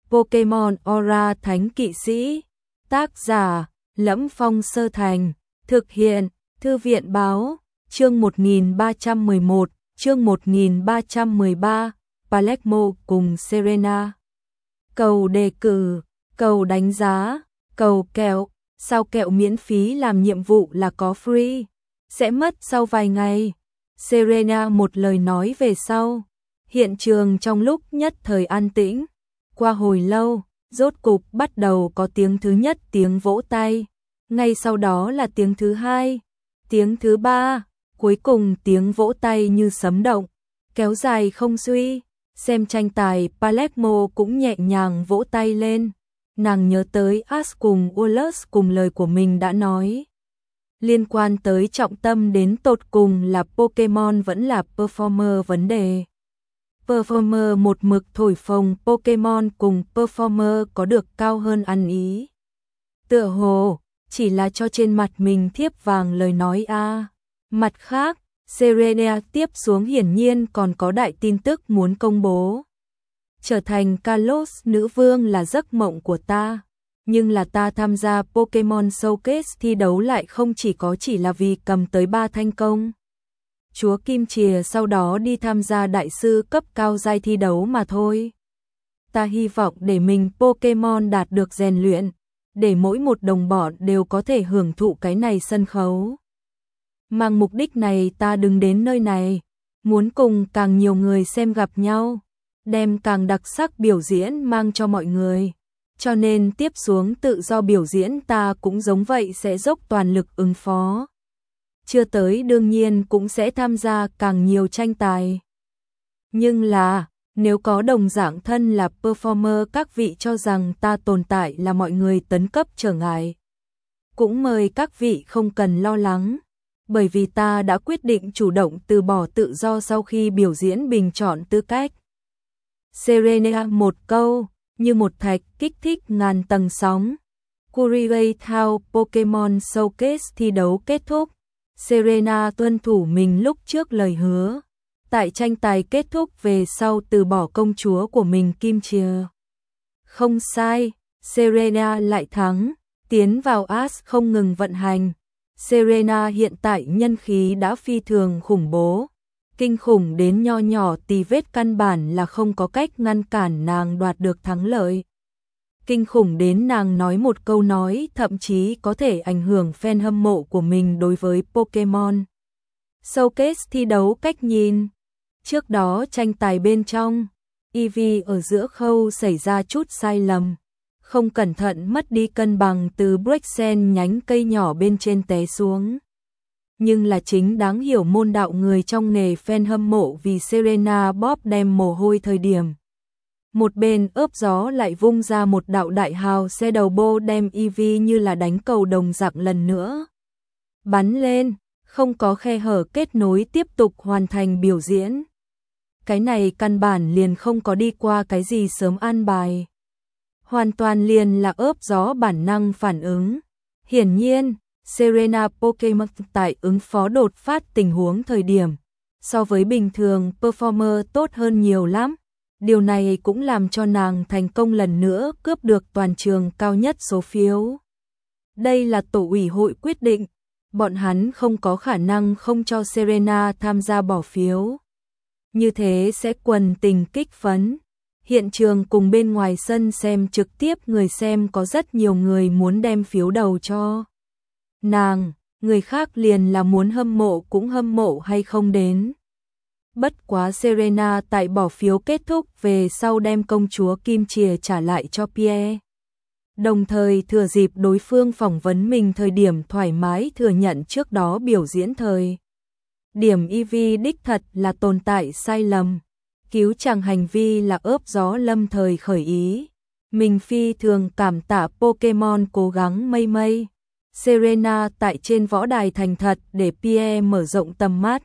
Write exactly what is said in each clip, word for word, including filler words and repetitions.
Pokemon Aura Thánh Kỵ Sĩ. Tác giả: Lẫm Phong Sơ Thành. Thực hiện: Thư viện báo. Chương một nghìn ba trăm mười một, chương một nghìn ba trăm mười ba, Palermo cùng Serena. Cầu đề cử, cầu đánh giá, cầu kẹo, sao kẹo miễn phí làm nhiệm vụ là có free, sẽ mất sau vài ngày. Serena một lời nói về sau. Hiện trường trong lúc nhất thời an tĩnh. Qua hồi lâu, rốt cục bắt đầu có tiếng thứ nhất, tiếng vỗ tay. Ngay sau đó là tiếng thứ hai, tiếng thứ ba, cuối cùng tiếng vỗ tay như sấm động, kéo dài không suy. Xem tranh tài, Palermo cũng nhẹ nhàng vỗ tay lên. Nàng nhớ tới Ash cùng Wallace cùng lời của mình đã nói. Liên quan tới trọng tâm đến tột cùng là Pokemon vẫn là performer vấn đề. Performer một mực thổi phồng Pokemon cùng performer có được cao hơn ăn ý. Tựa hồ, chỉ là cho trên mặt mình thiếp vàng lời nói a. À. Mặt khác, Serena tiếp xuống hiển nhiên còn có đại tin tức muốn công bố. Trở thành Kalos nữ vương là giấc mộng của ta, nhưng là ta tham gia Pokemon Showcase thi đấu lại không chỉ có chỉ là vì cầm tới ba thành công. Chúa Kim Chìa sau đó đi tham gia đại sư cấp cao giai thi đấu mà thôi. Ta hy vọng để mình Pokemon đạt được rèn luyện, để mỗi một đồng bọn đều có thể hưởng thụ cái này sân khấu. Mang mục đích này ta đứng đến nơi này, muốn cùng càng nhiều người xem gặp nhau, đem càng đặc sắc biểu diễn mang cho mọi người. Cho nên tiếp xuống tự do biểu diễn ta cũng giống vậy sẽ dốc toàn lực ứng phó. Chưa tới đương nhiên cũng sẽ tham gia càng nhiều tranh tài. Nhưng là, nếu có đồng dạng thân là performer các vị cho rằng ta tồn tại là mọi người tấn cấp trở ngại, cũng mời các vị không cần lo lắng. Bởi vì ta đã quyết định chủ động từ bỏ tự do sau khi biểu diễn bình chọn tư cách. Serena một câu, như một thạch kích thích ngàn tầng sóng. Kuriway Thao Pokemon Showcase thi đấu kết thúc. Serena tuân thủ mình lúc trước lời hứa. Tại tranh tài kết thúc về sau từ bỏ công chúa của mình Kim Chìa. Không sai, Serena lại thắng, tiến vào Ash không ngừng vận hành. Serena hiện tại nhân khí đã phi thường khủng bố, kinh khủng đến nho nhỏ tì vết căn bản là không có cách ngăn cản nàng đoạt được thắng lợi. Kinh khủng đến nàng nói một câu nói thậm chí có thể ảnh hưởng fan hâm mộ của mình đối với Pokemon. Showcase thi đấu cách nhìn. Trước đó tranh tài bên trong, Eevee ở giữa khâu xảy ra chút sai lầm. Không cẩn thận mất đi cân bằng từ Brexen nhánh cây nhỏ bên trên té xuống. Nhưng là chính đáng hiểu môn đạo người trong nghề fan hâm mộ vì Serena Bob đem mồ hôi thời điểm. Một bên ướp gió lại vung ra một đạo đại hào xe đầu bô đem Eevee như là đánh cầu đồng dạng lần nữa. Bắn lên, không có khe hở kết nối tiếp tục hoàn thành biểu diễn. Cái này căn bản liền không có đi qua cái gì sớm an bài. Hoàn toàn liền là ướp gió bản năng phản ứng. Hiển nhiên, Serena Pokemon tại ứng phó đột phát tình huống thời điểm, so với bình thường performer tốt hơn nhiều lắm. Điều này cũng làm cho nàng thành công lần nữa cướp được toàn trường cao nhất số phiếu. Đây là tổ ủy hội quyết định, bọn hắn không có khả năng không cho Serena tham gia bỏ phiếu. Như thế sẽ quần tình kích phấn. Hiện trường cùng bên ngoài sân xem trực tiếp người xem có rất nhiều người muốn đem phiếu đầu cho nàng, người khác liền là muốn hâm mộ cũng hâm mộ hay không đến. Bất quá Serena tại bỏ phiếu kết thúc về sau đem công chúa Kim Chìa trả lại cho Pierre. Đồng thời thừa dịp đối phương phỏng vấn mình thời điểm thoải mái thừa nhận trước đó biểu diễn thời điểm Eevee đích thật là tồn tại sai lầm. Cứu chàng hành vi là ướp gió lâm thời khởi ý. Mình phi thường cảm tạ Pokemon cố gắng mây mây. Serena tại trên võ đài thành thật để Pierre mở rộng tầm mắt.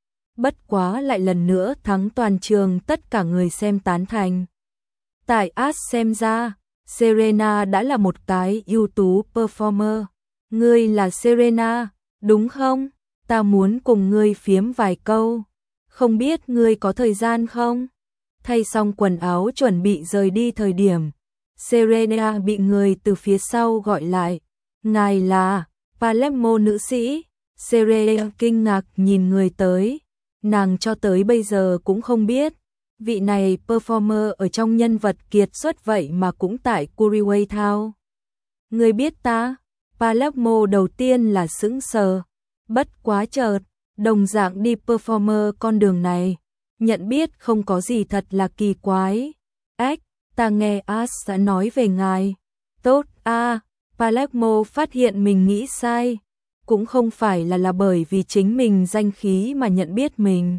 Bất quá lại lần nữa thắng toàn trường tất cả người xem tán thành. Tại Ash xem ra, Serena đã là một cái ưu tú performer. Ngươi là Serena, đúng không? Ta muốn cùng ngươi phiếm vài câu. Không biết ngươi có thời gian không? Thay xong quần áo chuẩn bị rời đi thời điểm, Serena bị người từ phía sau gọi lại. Ngài là Palermo nữ sĩ. Serena kinh ngạc nhìn người tới. Nàng cho tới bây giờ cũng không biết. Vị này performer ở trong nhân vật kiệt xuất vậy mà cũng tại Curiway Town. Người biết ta? Palermo đầu tiên là sững sờ. Bất quá chợt, đồng dạng đi performer con đường này. Nhận biết không có gì thật là kỳ quái. Ếch, ta nghe As đã nói về ngài. Tốt a, Palermo phát hiện mình nghĩ sai. Cũng không phải là là bởi vì chính mình danh khí mà nhận biết mình.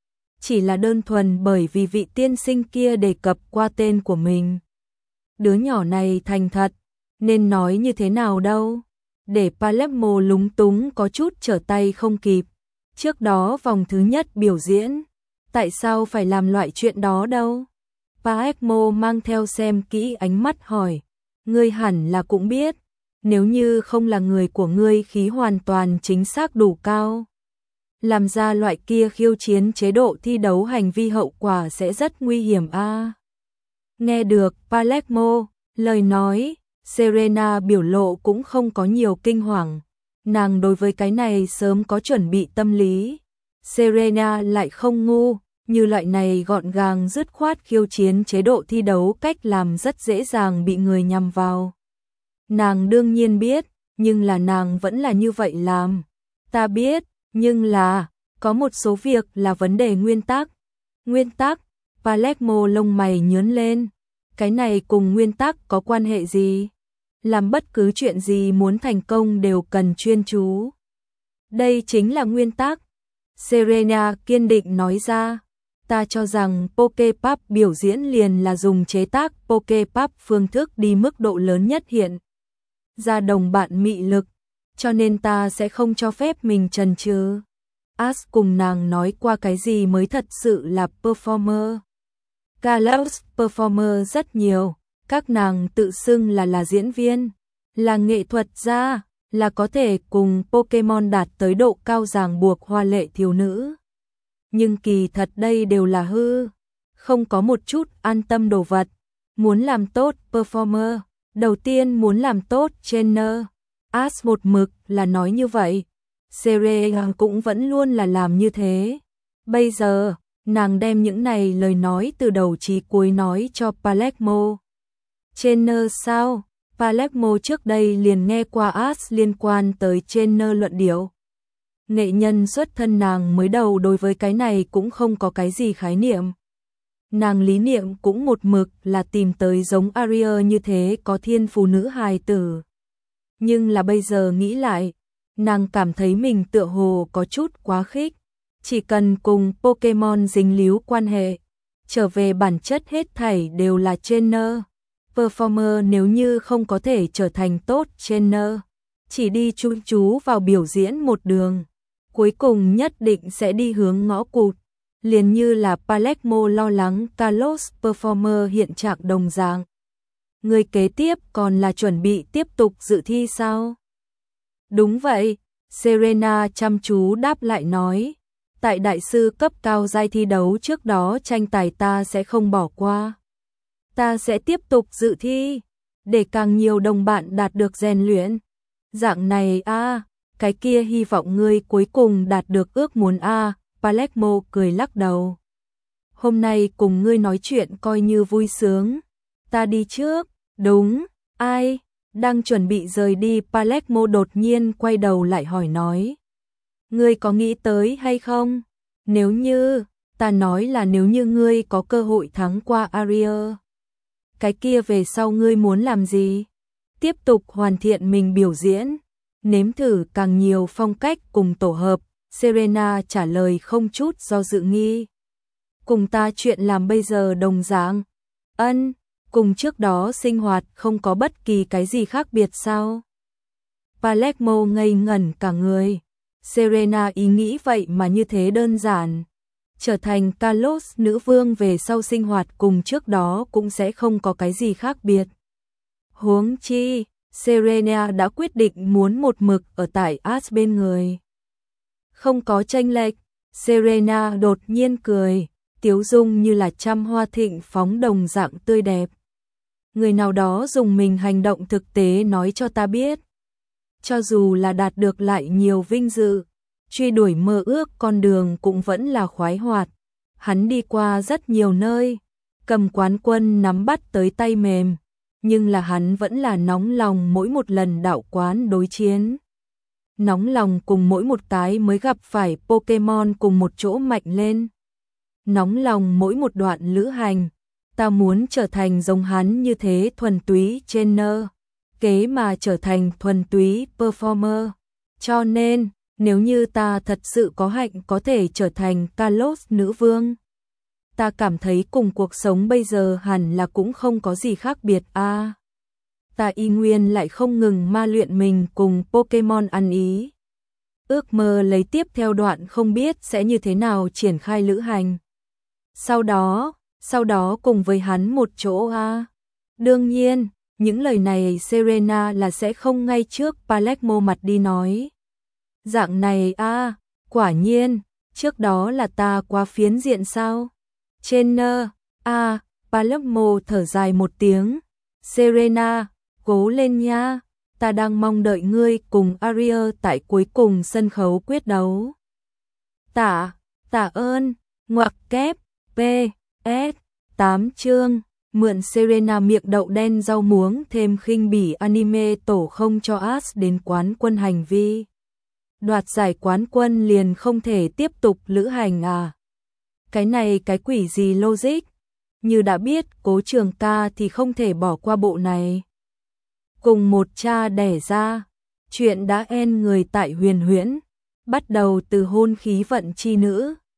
Chỉ là đơn thuần bởi vì vị tiên sinh kia đề cập qua tên của mình. Đứa nhỏ này thành thật, nên nói như thế nào đâu. Để Palermo lúng túng có chút trở tay không kịp. Trước đó vòng thứ nhất biểu diễn, tại sao phải làm loại chuyện đó đâu? Palermo mang theo xem kỹ ánh mắt hỏi. Ngươi hẳn là cũng biết, nếu như không là người của ngươi khí hoàn toàn chính xác đủ cao. Làm ra loại kia khiêu chiến chế độ thi đấu hành vi hậu quả sẽ rất nguy hiểm a. Nghe được Palermo, lời nói, Serena biểu lộ cũng không có nhiều kinh hoàng. Nàng đối với cái này sớm có chuẩn bị tâm lý. Serena lại không ngu, như loại này gọn gàng dứt khoát khiêu chiến chế độ thi đấu cách làm rất dễ dàng bị người nhằm vào. Nàng đương nhiên biết, nhưng là nàng vẫn là như vậy làm. Ta biết, nhưng là, có một số việc là vấn đề nguyên tắc. Nguyên tắc, Palermo lông mày nhướng lên. Cái này cùng nguyên tắc có quan hệ gì? Làm bất cứ chuyện gì muốn thành công đều cần chuyên chú. Đây chính là nguyên tắc. Serena kiên định nói ra. Ta cho rằng Pokepop biểu diễn liền là dùng chế tác Pokepop phương thức đi mức độ lớn nhất hiện ra đồng bạn mị lực, cho nên ta sẽ không cho phép mình chần chừ. As cùng nàng nói qua cái gì mới thật sự là performer. Carlos performer rất nhiều, các nàng tự xưng là là diễn viên, là nghệ thuật gia, là có thể cùng Pokemon đạt tới độ cao ràng buộc hoa lệ thiếu nữ. Nhưng kỳ thật đây đều là hư, không có một chút an tâm đồ vật. Muốn làm tốt performer, đầu tiên muốn làm tốt trainer. As một mực là nói như vậy. Serena cũng vẫn luôn là làm như thế. Bây giờ, nàng đem những này lời nói từ đầu chí cuối nói cho Palermo. Trainer sao? Palermo trước đây liền nghe qua As liên quan tới trainer luận điệu. Nghệ nhân xuất thân nàng mới đầu đối với cái này cũng không có cái gì khái niệm. Nàng lý niệm cũng một mực là tìm tới giống Aria như thế có thiên phú nữ hài tử. Nhưng là bây giờ nghĩ lại, nàng cảm thấy mình tựa hồ có chút quá khích. Chỉ cần cùng Pokemon dính líu quan hệ, trở về bản chất hết thảy đều là trainer. Performer nếu như không có thể trở thành tốt trainer, chỉ đi chú chú vào biểu diễn một đường, cuối cùng nhất định sẽ đi hướng ngõ cụt. Liền như là Palermo lo lắng Carlos performer hiện trạng đồng dạng. Người kế tiếp còn là chuẩn bị tiếp tục dự thi sao? Đúng vậy, Serena chăm chú đáp lại nói. Tại đại sư cấp cao giai thi đấu trước đó tranh tài ta sẽ không bỏ qua. Ta sẽ tiếp tục dự thi, để càng nhiều đồng bạn đạt được rèn luyện. Dạng này a, à, cái kia hy vọng ngươi cuối cùng đạt được ước muốn a. À. Palermo cười lắc đầu. Hôm nay cùng ngươi nói chuyện coi như vui sướng. Ta đi trước. Đúng, ai? Đang chuẩn bị rời đi, Palermo đột nhiên quay đầu lại hỏi nói. Ngươi có nghĩ tới hay không? Nếu như, ta nói là nếu như ngươi có cơ hội thắng qua Aria. Cái kia về sau ngươi muốn làm gì? Tiếp tục hoàn thiện mình biểu diễn, nếm thử càng nhiều phong cách cùng tổ hợp. Serena trả lời không chút do dự nghi. Cùng ta chuyện làm bây giờ đồng dạng. Ân, cùng trước đó sinh hoạt không có bất kỳ cái gì khác biệt sao? Palermo ngây ngẩn cả người. Serena ý nghĩ vậy mà như thế đơn giản. Trở thành Carlos nữ vương về sau sinh hoạt cùng trước đó cũng sẽ không có cái gì khác biệt. Huống chi, Serena đã quyết định muốn một mực ở tại As bên người. Không có chênh lệch, Serena đột nhiên cười, tiếu dung như là trăm hoa thịnh phóng đồng dạng tươi đẹp. người nào đó dùng mình hành động thực tế nói cho ta biết. Cho dù là đạt được lại nhiều vinh dự, truy đuổi mơ ước con đường cũng vẫn là khoái hoạt. Hắn đi qua rất nhiều nơi, cầm quán quân nắm bắt tới tay mềm, nhưng là hắn vẫn là nóng lòng mỗi một lần đạo quán đối chiến. Nóng lòng cùng mỗi một cái mới gặp phải Pokemon cùng một chỗ mạnh lên. Nóng lòng mỗi một đoạn lữ hành, ta muốn trở thành giống hắn như thế thuần túy trainer, kế mà trở thành thuần túy performer. Cho nên, nếu như ta thật sự có hạnh có thể trở thành Kalos nữ vương, ta cảm thấy cùng cuộc sống bây giờ hẳn là cũng không có gì khác biệt a. À, ta y nguyên lại không ngừng ma luyện mình cùng Pokemon ăn ý. Ước mơ lấy tiếp theo đoạn không biết sẽ như thế nào triển khai lữ hành. Sau đó, sau đó cùng với hắn một chỗ a. À. Đương nhiên, những lời này Serena là sẽ không ngay trước Palermo mặt đi nói. Dạng này a, à, quả nhiên, trước đó là ta quá phiến diện sao? Trainer, a, à, Palermo thở dài một tiếng. Serena, cố lên nha, ta đang mong đợi ngươi cùng Ariel tại cuối cùng sân khấu quyết đấu. Tạ, tạ ơn, ngoặc kép, P, S, tám chương, mượn Serena miệng đậu đen rau muống thêm khinh bỉ anime tổ không cho Ash đến quán quân hành vi. Đoạt giải quán quân liền không thể tiếp tục lữ hành à? Cái này cái quỷ gì logic? Như đã biết Cố Trường Ca thì không thể bỏ qua bộ này. Cùng một cha đẻ ra, chuyện đã en người tại Huyền Huyễn, bắt đầu từ hôn khí vận chi nữ,